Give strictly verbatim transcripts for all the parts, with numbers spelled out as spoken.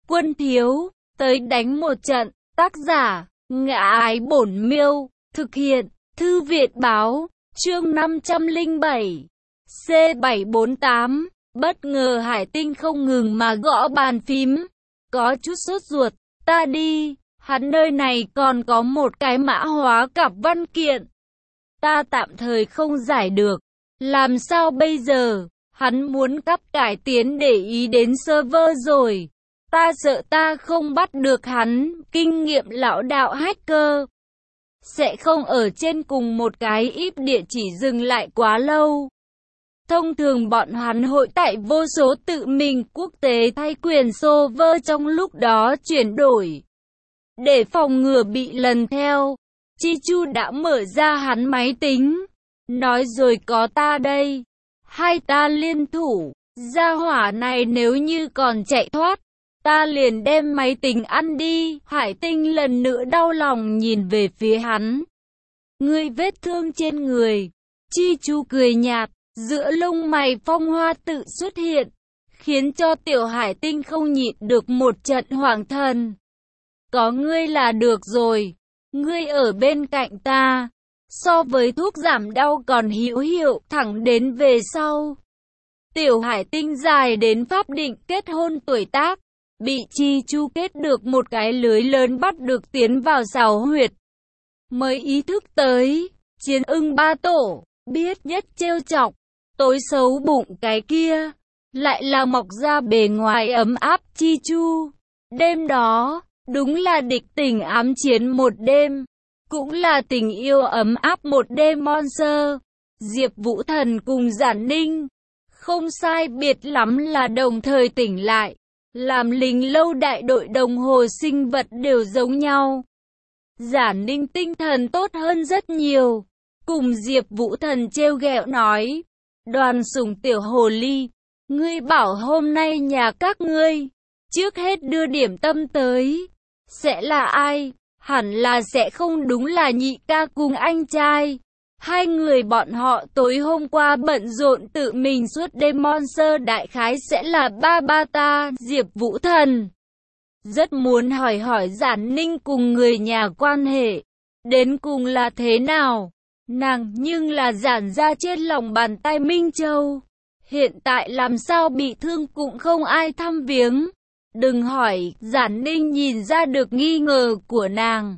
Quân thiếu, tới đánh một trận. Tác giả, Ngã Ái Bổn Miêu. Thực hiện, Thư viện báo. Chương năm trăm lẻ bảy. C bảy bốn tám. Bất ngờ Hải Tinh không ngừng mà gõ bàn phím. Có chút sốt ruột. Ta đi. Hắn nơi này còn có một cái mã hóa cặp văn kiện. Ta tạm thời không giải được. Làm sao bây giờ? Hắn muốn cắp cải tiến để ý đến server rồi. Ta sợ ta không bắt được hắn. Kinh nghiệm lão đạo hacker sẽ không ở trên cùng một cái i pê địa chỉ dừng lại quá lâu. Thông thường bọn hắn hội tại vô số tự mình quốc tế thay quyền server trong lúc đó chuyển đổi. Để phòng ngừa bị lần theo, Chi Chu đã mở ra hắn máy tính. Nói rồi có ta đây. Hai ta liên thủ. Gia hỏa này nếu như còn chạy thoát, ta liền đem máy tính ăn đi. Hải Tinh lần nữa đau lòng nhìn về phía hắn. Ngươi vết thương trên người. Chi Chu cười nhạt. Giữa lông mày phong hoa tự xuất hiện, khiến cho tiểu Hải Tinh không nhịn được một trận hoảng thần. Có ngươi là được rồi. Ngươi ở bên cạnh ta, so với thuốc giảm đau còn hữu hiệu. Thẳng đến về sau, tiểu Hải Tinh dài đến pháp định kết hôn tuổi tác, bị Chi Chu kết được một cái lưới lớn bắt được tiến vào sáu huyệt. Mới ý thức tới, chiến ưng ba tổ, biết nhất trêu chọc, tối xấu bụng cái kia, lại là mọc ra bề ngoài ấm áp Chi Chu. Đêm đó, đúng là địch tình ám chiến một đêm, cũng là tình yêu ấm áp một đêm monster. Diệp Vũ Thần cùng Giản Ninh, không sai biệt lắm là đồng thời tỉnh lại. Làm lính lâu đại đội đồng hồ sinh vật đều giống nhau. Giản Ninh tinh thần tốt hơn rất nhiều, cùng Diệp Vũ Thần trêu ghẹo nói. Đoàn Sủng tiểu hồ ly, ngươi bảo hôm nay nhà các ngươi, trước hết đưa điểm tâm tới. Sẽ là ai? Hẳn là sẽ không đúng là nhị ca cùng anh trai. Hai người bọn họ tối hôm qua bận rộn tự mình suốt đêm monster đại khái sẽ là ba ba ta. Diệp Vũ Thần rất muốn hỏi hỏi Giản Ninh cùng người nhà quan hệ, đến cùng là thế nào. Nàng nhưng là giản ra trên lòng bàn tay Minh Châu. Hiện tại làm sao bị thương cũng không ai thăm viếng. Đừng hỏi, Giản Ninh nhìn ra được nghi ngờ của nàng.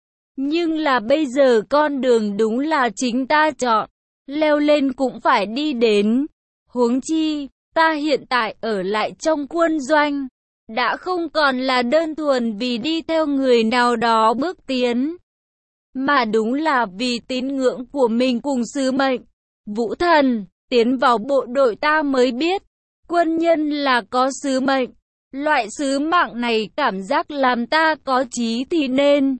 Nhưng là bây giờ con đường đúng là chính ta chọn, leo lên cũng phải đi đến. Huống chi, ta hiện tại ở lại trong quân doanh, đã không còn là đơn thuần vì đi theo người nào đó bước tiến, mà đúng là vì tín ngưỡng của mình cùng sứ mệnh. Vũ Thần, tiến vào bộ đội ta mới biết, quân nhân là có sứ mệnh. Loại sứ mạng này cảm giác làm ta có chí thì nên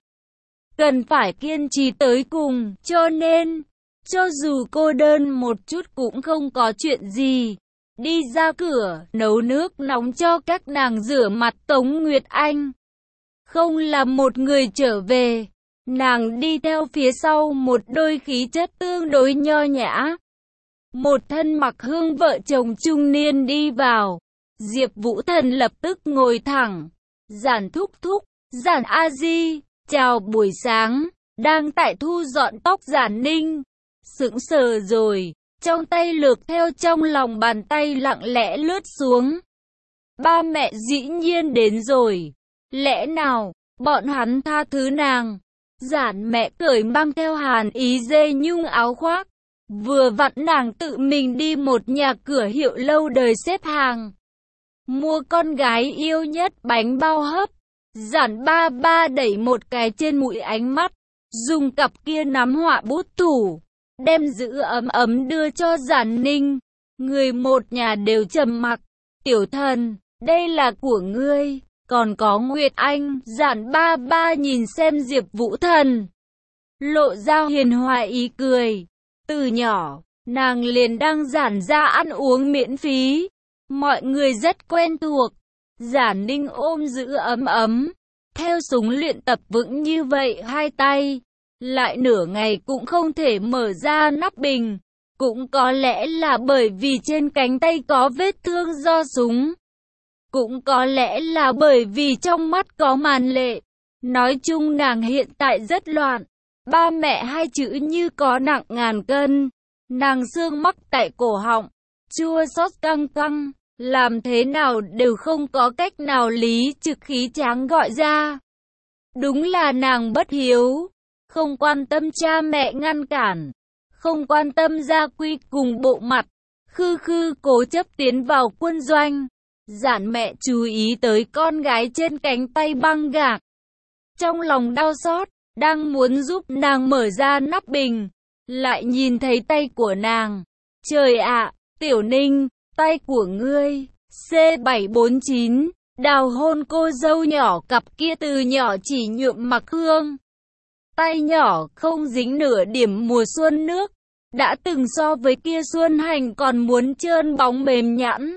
cần phải kiên trì tới cùng, cho nên, cho dù cô đơn một chút cũng không có chuyện gì. Đi ra cửa, nấu nước nóng cho các nàng rửa mặt. Tống Nguyệt Anh không là một người trở về, nàng đi theo phía sau một đôi khí chất tương đối nho nhã. Một thân mặc hương vợ chồng trung niên đi vào. Diệp Vũ Thần lập tức ngồi thẳng. Giản thúc thúc, Giản a di, chào buổi sáng. Đang tại thu dọn tóc Giản Ninh sững sờ rồi, trong tay lược theo trong lòng bàn tay lặng lẽ lướt xuống. Ba mẹ dĩ nhiên đến rồi. Lẽ nào bọn hắn tha thứ nàng? Giản mẹ cởi mang theo hàn ý dê nhung áo khoác, vừa vặn nàng tự mình đi một nhà cửa hiệu lâu đời xếp hàng mua con gái yêu nhất bánh bao hấp. Giản ba ba đẩy một cái trên mũi ánh mắt, dùng cặp kia nắm họa bút thủ, đem giữ ấm ấm đưa cho Giản Ninh. Người một nhà đều trầm mặc. Tiểu Thần, đây là của ngươi, còn có Nguyệt Anh. Giản ba ba nhìn xem Diệp Vũ Thần, lộ ra hiền hòa ý cười. Từ nhỏ, nàng liền đang Giản ra ăn uống miễn phí, mọi người rất quen thuộc. Giản Ninh ôm giữ ấm ấm, theo súng luyện tập vững như vậy hai tay, lại nửa ngày cũng không thể mở ra nắp bình. Cũng có lẽ là bởi vì trên cánh tay có vết thương do súng. Cũng có lẽ là bởi vì trong mắt có màn lệ. Nói chung nàng hiện tại rất loạn. Ba mẹ hai chữ như có nặng ngàn cân. Nàng xương mắc tại cổ họng, chua xót căng căng, làm thế nào đều không có cách nào lý trực khí tráng gọi ra. Đúng là nàng bất hiếu, không quan tâm cha mẹ ngăn cản, không quan tâm gia quy cùng bộ mặt, khư khư cố chấp tiến vào quân doanh. Giản mẹ chú ý tới con gái trên cánh tay băng gạc. Trong lòng đau xót, đang muốn giúp nàng mở ra nắp bình, lại nhìn thấy tay của nàng. Trời ạ, Tiểu Ninh, tay của ngươi. C bảy bốn chín, đào hôn cô dâu nhỏ cặp kia từ nhỏ chỉ nhuộm mặc hương. Tay nhỏ không dính nửa điểm mùa xuân nước, đã từng so với kia Xuân Hành còn muốn trơn bóng mềm nhẵn.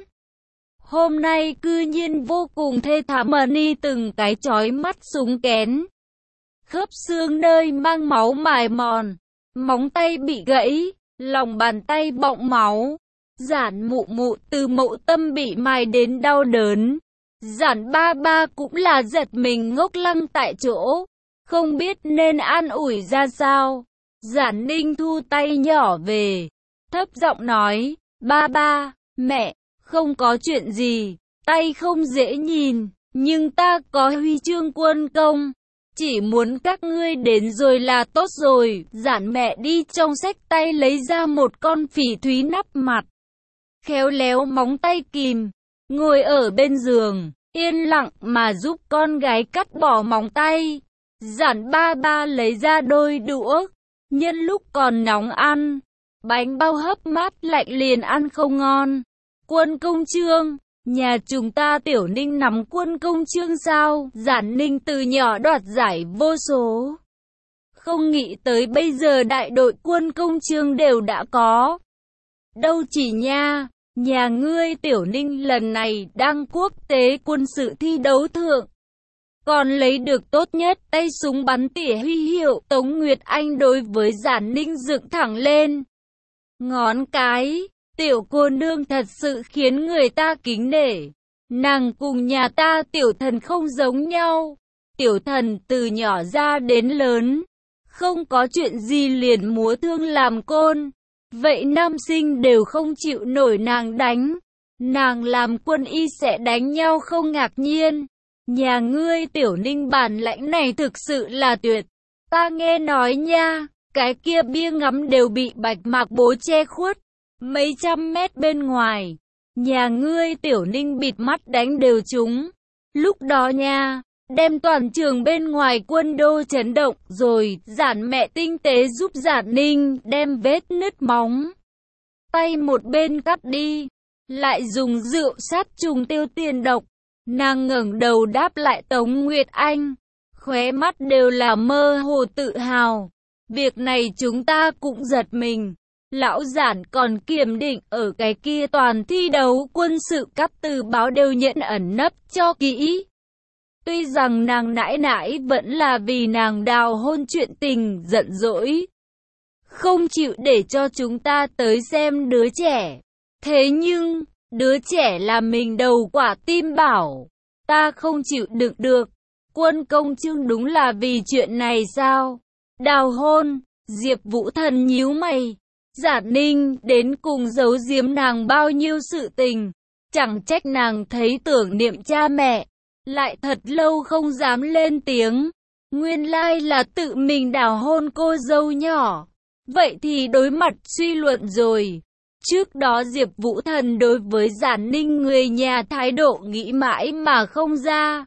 Hôm nay cư nhiên vô cùng thê thảm, mà ni từng cái chói mắt súng kén. Khớp xương nơi mang máu mài mòn, móng tay bị gãy, lòng bàn tay bọng máu. Giản mụ mụ từ mộ tâm bị mài đến đau đớn. Giản ba ba cũng là giật mình ngốc lăng tại chỗ, không biết nên an ủi ra sao. Giản Ninh thu tay nhỏ về, thấp giọng nói, ba ba, mẹ, không có chuyện gì, tay không dễ nhìn, nhưng ta có huy chương quân công. Chỉ muốn các ngươi đến rồi là tốt rồi. Giản mẹ đi trong xách tay lấy ra một con phỉ thúy nắp mặt, khéo léo móng tay kìm, ngồi ở bên giường, yên lặng mà giúp con gái cắt bỏ móng tay. Giản ba ba lấy ra đôi đũa, nhân lúc còn nóng ăn, bánh bao hấp mát lạnh liền ăn không ngon. Quân công chương, nhà chúng ta Tiểu Ninh nắm quân công chương sao? Giản Ninh từ nhỏ đoạt giải vô số, không nghĩ tới bây giờ đại đội quân công chương đều đã có. Đâu chỉ nha, nhà ngươi Tiểu Ninh lần này đăng quốc tế quân sự thi đấu thượng, còn lấy được tốt nhất tay súng bắn tỉa huy hiệu. Tống Nguyệt Anh đối với Giản Ninh dựng thẳng lên ngón cái. Tiểu cô nương thật sự khiến người ta kính nể. Nàng cùng nhà ta tiểu thần không giống nhau. Tiểu thần từ nhỏ ra đến lớn, không có chuyện gì liền múa thương làm côn. Vậy nam sinh đều không chịu nổi nàng đánh. Nàng làm quân y sẽ đánh nhau không ngạc nhiên. Nhà ngươi Tiểu Ninh bản lãnh này thực sự là tuyệt. Ta nghe nói nha, cái kia bia ngắm đều bị bạch mạc bố che khuất. Mấy trăm mét bên ngoài, nhà ngươi Tiểu Ninh bịt mắt đánh đều trúng. Lúc đó nha, đem toàn trường bên ngoài quân đô chấn động rồi. Giản mẹ tinh tế giúp Giản Ninh đem vết nứt móng tay một bên cắt đi, lại dùng rượu sát trùng tiêu tiền độc. Nàng ngẩng đầu đáp lại Tống Nguyệt Anh, khóe mắt đều là mơ hồ tự hào. Việc này chúng ta cũng giật mình. Lão Giản còn kiểm định ở cái kia toàn thi đấu quân sự cấp từ báo đều nhận ẩn nấp cho kỹ. Tuy rằng nàng nãi nãi vẫn là vì nàng đào hôn chuyện tình giận dỗi, không chịu để cho chúng ta tới xem đứa trẻ. Thế nhưng, đứa trẻ là mình đầu quả tim bảo, ta không chịu đựng được. Quân công chương đúng là vì chuyện này sao? Đào hôn, Diệp Vũ Thần nhíu mày. Giản Ninh đến cùng giấu giếm nàng bao nhiêu sự tình, chẳng trách nàng thấy tưởng niệm cha mẹ, lại thật lâu không dám lên tiếng. Nguyên lai là tự mình đào hôn cô dâu nhỏ. Vậy thì đối mặt suy luận rồi. Trước đó Diệp Vũ Thần đối với Giản Ninh người nhà thái độ nghĩ mãi mà không ra.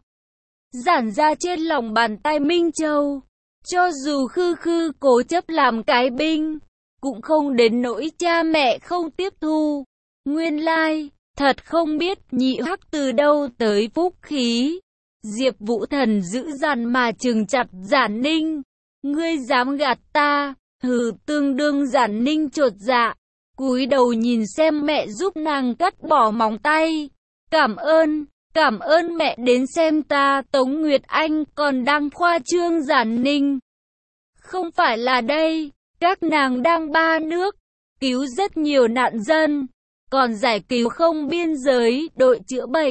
Giản ra trên lòng bàn tay Minh Châu, cho dù khư khư cố chấp làm cái binh, cũng không đến nỗi cha mẹ không tiếp thu. Nguyên lai, thật không biết nhị hắc từ đâu tới phúc khí. Diệp Vũ Thần giữ dằn mà trừng chặt Giản Ninh. Ngươi dám gạt ta? Hừ, tương đương Giản Ninh chột dạ, cúi đầu nhìn xem mẹ giúp nàng cắt bỏ móng tay. Cảm ơn, cảm ơn mẹ đến xem ta. Tống Nguyệt Anh còn đang khoa trương Giản Ninh. Không phải là đây. Các nàng đang ba nước, cứu rất nhiều nạn dân, còn giải cứu không biên giới đội chữa bệnh.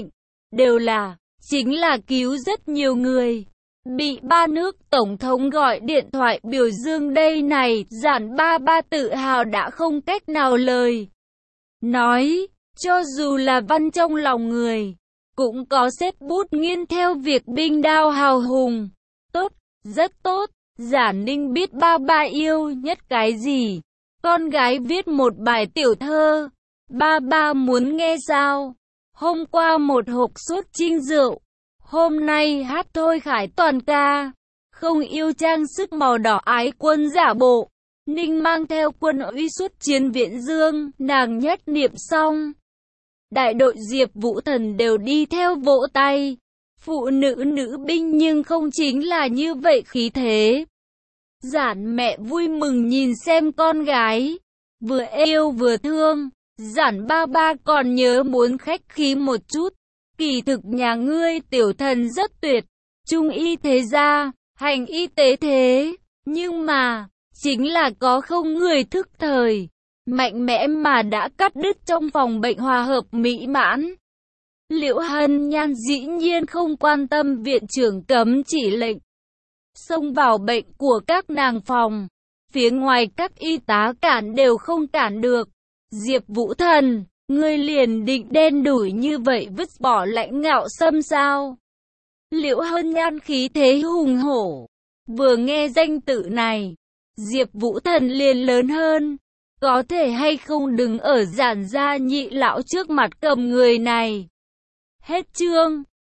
đều là, chính là cứu rất nhiều người. Bị ba nước tổng thống gọi điện thoại biểu dương đây này, Giản ba ba tự hào đã không cách nào lời nói, cho dù là văn trong lòng người, cũng có xếp bút nghiên theo việc binh đao hào hùng. Tốt, rất tốt, Giản Ninh biết ba ba yêu nhất cái gì. Con gái viết một bài tiểu thơ, ba ba muốn nghe sao? Hôm qua một hộp sốt trinh rượu, hôm nay hát thôi khải toàn ca. Không yêu trang sức màu đỏ ái quân giả bộ, Ninh mang theo quân uy xuất chiến Viễn Dương, nàng nhất niệm xong. Đại đội Diệp Vũ Thần đều đi theo vỗ tay. Phụ nữ nữ binh nhưng không chính là như vậy khí thế. Giản mẹ vui mừng nhìn xem con gái, vừa yêu vừa thương. Giản ba ba còn nhớ muốn khách khí một chút. Kỳ thực nhà ngươi tiểu thần rất tuyệt, trung y thế gia, hành y tế thế, nhưng mà, chính là có không người thức thời, mạnh mẽ mà đã cắt đứt trong phòng bệnh hòa hợp mỹ mãn. Liễu Hân Nhan dĩ nhiên không quan tâm viện trưởng cấm chỉ lệnh, xông vào bệnh của các nàng phòng, phía ngoài các y tá cản đều không cản được. Diệp Vũ Thần, ngươi liền định đen đủi như vậy vứt bỏ lãnh ngạo xâm sao? Liễu Hân Nhan khí thế hùng hổ, vừa nghe danh tự này, Diệp Vũ Thần liền lớn hơn, có thể hay không đứng ở Giản gia nhị lão trước mặt cầm người này. Hết chương.